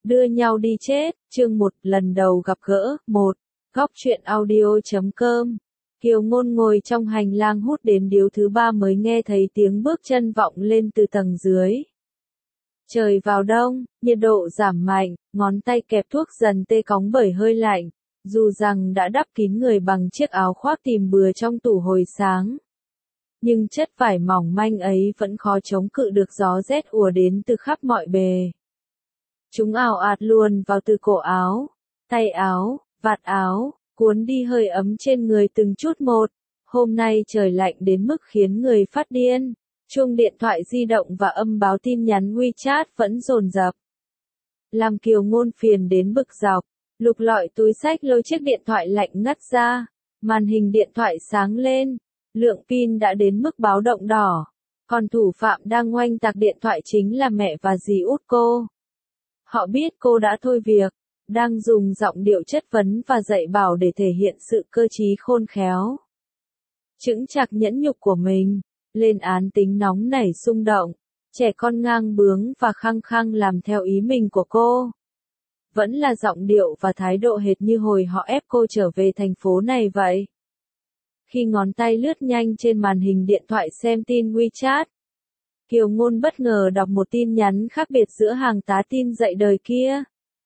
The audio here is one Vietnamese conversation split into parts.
Đưa nhau đi chết, chương 1, lần đầu gặp gỡ, 1, góc truyện audio.com. Kiều Ngôn ngồi trong hành lang hút đến điếu thứ 3 mới nghe thấy tiếng bước chân vọng lên từ tầng dưới. Trời vào đông, nhiệt độ giảm mạnh, ngón tay kẹp thuốc dần tê cóng bởi hơi lạnh, dù rằng đã đắp kín người bằng chiếc áo khoác tìm bừa trong tủ hồi sáng. Nhưng chất vải mỏng manh ấy vẫn khó chống cự được gió rét ùa đến từ khắp mọi bề. Chúng ào ạt luồn vào từ cổ áo, tay áo, vạt áo, cuốn đi hơi ấm trên người từng chút một. Hôm nay trời lạnh đến mức khiến người phát điên. Chuông điện thoại di động và âm báo tin nhắn WeChat vẫn dồn dập. Làm Kiều Ngôn phiền đến bực dọc, lục lọi túi xách lôi chiếc điện thoại lạnh ngắt ra. Màn hình điện thoại sáng lên, lượng pin đã đến mức báo động đỏ. Còn thủ phạm đang oanh tạc điện thoại chính là mẹ và dì út cô. Họ biết cô đã thôi việc, đang dùng giọng điệu chất vấn và dạy bảo để thể hiện sự cơ trí khôn khéo. Chững chạc nhẫn nhục của mình, lên án tính nóng nảy xung động, trẻ con ngang bướng và khăng khăng làm theo ý mình của cô. Vẫn là giọng điệu và thái độ hệt như hồi họ ép cô trở về thành phố này vậy. Khi ngón tay lướt nhanh trên màn hình điện thoại xem tin WeChat, Kiều Ngôn bất ngờ đọc một tin nhắn khác biệt giữa hàng tá tin dạy đời kia.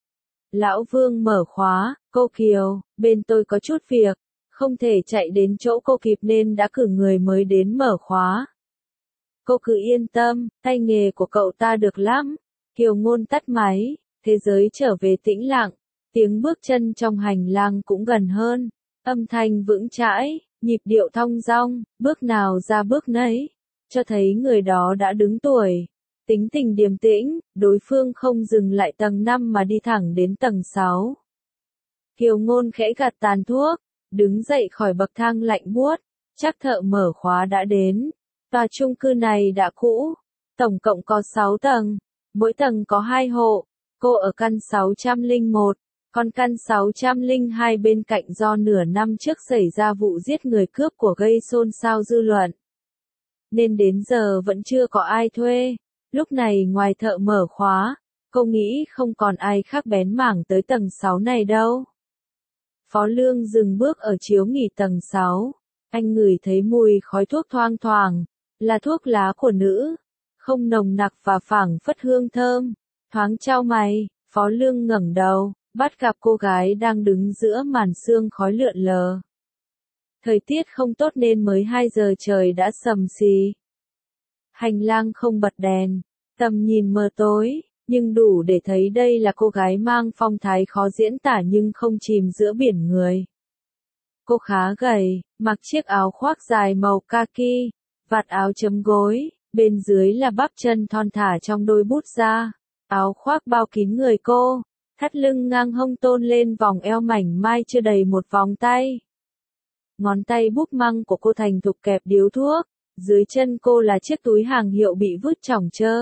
Lão Vương mở khóa, cô Kiều, bên tôi có chút việc, không thể chạy đến chỗ cô kịp nên đã cử người mới đến mở khóa. Cô cứ yên tâm, tay nghề của cậu ta được lắm. Kiều Ngôn tắt máy, thế giới trở về tĩnh lặng, tiếng bước chân trong hành lang cũng gần hơn, âm thanh vững chãi, nhịp điệu thong dong, bước nào ra bước nấy, cho thấy người đó đã đứng tuổi. Tính tình điềm tĩnh, đối phương không dừng lại tầng 5 mà đi thẳng đến tầng 6. Kiều Ngôn khẽ gạt tàn thuốc, đứng dậy khỏi bậc thang lạnh buốt, chắc thợ mở khóa đã đến. Tòa chung cư này đã cũ, tổng cộng có 6 tầng, mỗi tầng có 2 hộ, cô ở căn 601, còn căn 602 bên cạnh do nửa năm trước xảy ra vụ giết người cướp của gây xôn xao dư luận. Nên đến giờ vẫn chưa có ai thuê. Lúc này ngoài thợ mở khóa, cô nghĩ không còn ai khác bén mảng tới tầng 6 này đâu. Phó Lương dừng bước ở chiếu nghỉ tầng 6. Anh ngửi thấy mùi khói thuốc thoang thoảng, là thuốc lá của nữ, không nồng nặc và phảng phất hương thơm. Thoáng chau mày, Phó Lương ngẩng đầu, bắt gặp cô gái đang đứng giữa màn sương khói lượn lờ. Thời tiết không tốt nên mới 2 giờ trời đã sầm xì. Hành lang không bật đèn, tầm nhìn mờ tối, nhưng đủ để thấy đây là cô gái mang phong thái khó diễn tả nhưng không chìm giữa biển người. Cô khá gầy, mặc chiếc áo khoác dài màu kaki, vạt áo chấm gối, bên dưới là bắp chân thon thả trong đôi bút da. Áo khoác bao kín người cô, thắt lưng ngang hông tôn lên vòng eo mảnh mai chưa đầy một vòng tay. Ngón tay búp măng của cô thành thục kẹp điếu thuốc, dưới chân cô là chiếc túi hàng hiệu bị vứt chỏng chơ.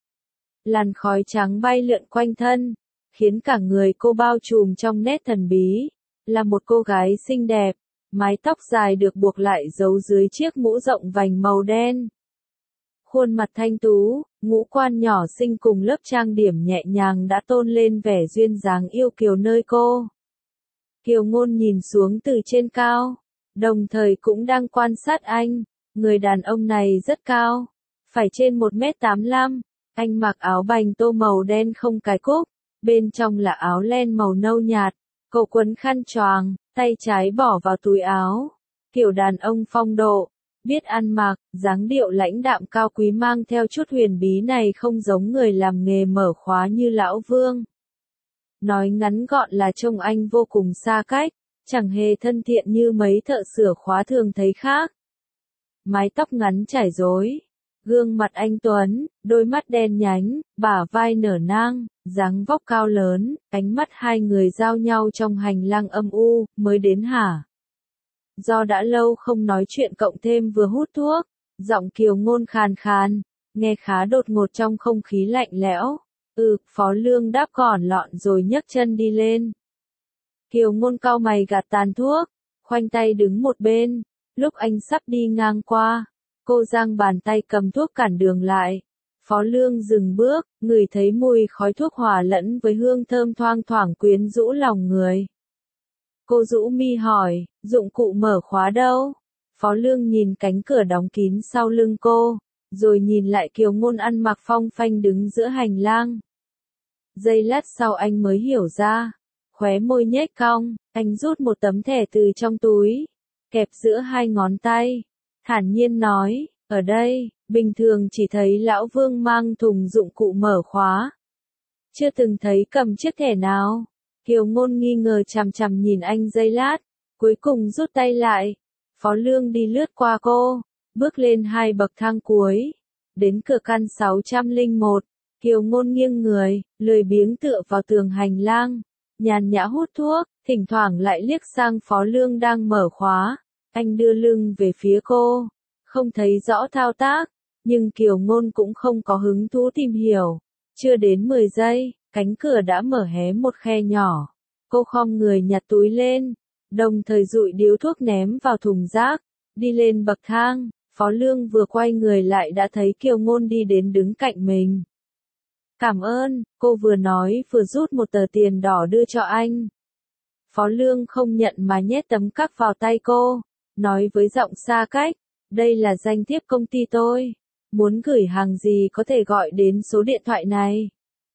Làn khói trắng bay lượn quanh thân, khiến cả người cô bao trùm trong nét thần bí. Là một cô gái xinh đẹp, mái tóc dài được buộc lại giấu dưới chiếc mũ rộng vành màu đen. Khuôn mặt thanh tú, ngũ quan nhỏ xinh cùng lớp trang điểm nhẹ nhàng đã tôn lên vẻ duyên dáng yêu kiều nơi cô. Kiều Ngôn nhìn xuống từ trên cao, đồng thời cũng đang quan sát anh. Người đàn ông này rất cao, phải trên 1m85, anh mặc áo bành tô màu đen không cài cúc, bên trong là áo len màu nâu nhạt, cổ quấn khăn choàng, tay trái bỏ vào túi áo, kiểu đàn ông phong độ, biết ăn mặc, dáng điệu lãnh đạm cao quý mang theo chút huyền bí này không giống người làm nghề mở khóa như lão Vương. Nói ngắn gọn là trông anh vô cùng xa cách, chẳng hề thân thiện như mấy thợ sửa khóa thường thấy khác. Mái tóc ngắn trải rối, gương mặt anh tuấn, đôi mắt đen nhánh, bả vai nở nang, dáng vóc cao lớn, ánh mắt hai người giao nhau trong hành lang âm u, mới đến hả? Do đã lâu không nói chuyện cộng thêm vừa hút thuốc, giọng Kiều Ngôn khàn khàn, nghe khá đột ngột trong không khí lạnh lẽo. Phó Lương đáp gọn lọn rồi nhấc chân đi lên. Kiều Ngôn cau mày gạt tàn thuốc, khoanh tay đứng một bên. Lúc anh sắp đi ngang qua, cô giang bàn tay cầm thuốc cản đường lại. Phó Lương dừng bước, ngửi thấy mùi khói thuốc hòa lẫn với hương thơm thoang thoảng quyến rũ lòng người. Cô rũ mi hỏi, dụng cụ mở khóa đâu? Phó Lương nhìn cánh cửa đóng kín sau lưng cô, rồi nhìn lại Kiều Ngôn ăn mặc phong phanh đứng giữa hành lang. Giây lát sau anh mới hiểu ra, khóe môi nhếch cong, anh rút một tấm thẻ từ trong túi, kẹp giữa hai ngón tay, thản nhiên nói, ở đây, bình thường chỉ thấy lão Vương mang thùng dụng cụ mở khóa. Chưa từng thấy cầm chiếc thẻ nào. Kiều Ngôn nghi ngờ chằm chằm nhìn anh giây lát, cuối cùng rút tay lại. Phó Lương đi lướt qua cô, bước lên 2 bậc thang cuối, đến cửa căn 601. Kiều Ngôn nghiêng người, lười biếng tựa vào tường hành lang, nhàn nhã hút thuốc, thỉnh thoảng lại liếc sang Phó Lương đang mở khóa. Anh đưa lưng về phía cô, không thấy rõ thao tác, nhưng Kiều Ngôn cũng không có hứng thú tìm hiểu. Chưa đến 10 giây, cánh cửa đã mở hé một khe nhỏ. Cô khom người nhặt túi lên, đồng thời dụi điếu thuốc ném vào thùng rác, đi lên bậc thang. Phó Lương vừa quay người lại đã thấy Kiều Ngôn đi đến đứng cạnh mình. Cảm ơn, cô vừa nói vừa rút một tờ tiền đỏ đưa cho anh. Phó Lương không nhận mà nhét tấm cắc vào tay cô, nói với giọng xa cách, đây là danh thiếp công ty tôi, muốn gửi hàng gì có thể gọi đến số điện thoại này.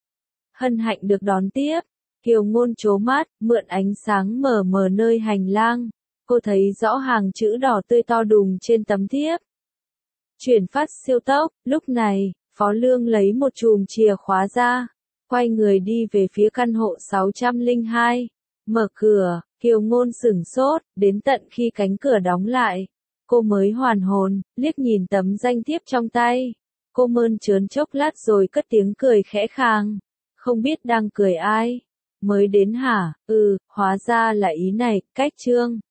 Hân hạnh được đón tiếp. Kiều Ngôn trố mắt, mượn ánh sáng mờ mờ nơi hành lang, cô thấy rõ hàng chữ đỏ tươi to đùng trên tấm thiếp. Chuyển phát siêu tốc, lúc này, Phó Lương lấy một chùm chìa khóa ra, quay người đi về phía căn hộ 602. Mở cửa, Kiều Ngôn sửng sốt, đến tận khi cánh cửa đóng lại, cô mới hoàn hồn, liếc nhìn tấm danh thiếp trong tay. Cô mơn trớn chốc lát rồi cất tiếng cười khẽ khàng. Không biết đang cười ai? Mới đến hả? Hóa ra là ý này, cách Trương.